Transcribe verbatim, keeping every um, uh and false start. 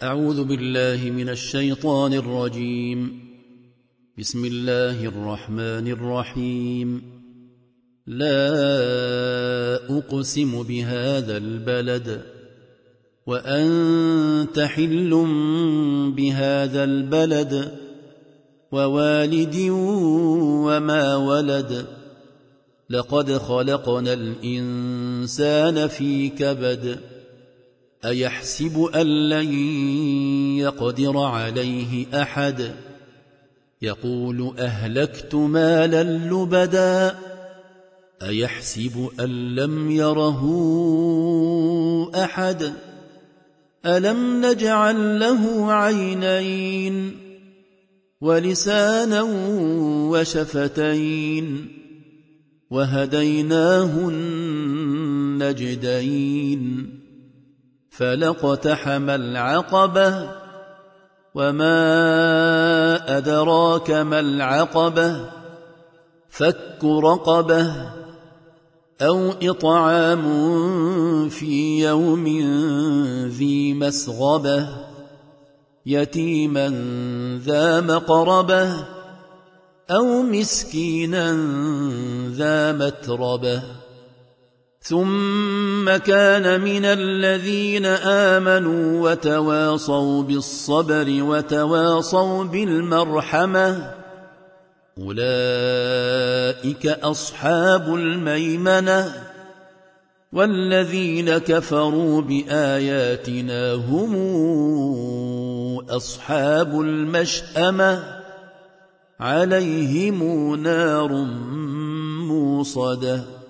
أعوذ بالله من الشيطان الرجيم. بسم الله الرحمن الرحيم. لا أقسم بهذا البلد وأنت حل بهذا البلد ووالد وما ولد لقد خلقنا الإنسان في كبد أيحسب أن لن يقدر عليه أحد يقول أهلكت مالا لبدا أيحسب أن لم يره أحد ألم نجعل له عينين ولسانا وشفتين وهديناه النجدين فلاقتحم العقبة وما أدراك ما العقبة فك رقبة أو إطعام في يوم ذي مسغبة يتيما ذا مقربة أو مسكينا ذا متربة ثم كان من الذين آمنوا وتواصوا بالصبر وتواصوا بالمرحمة أولئك أصحاب الميمنة والذين كفروا بآياتنا هم أصحاب المشأمة عليهم نار موصدة.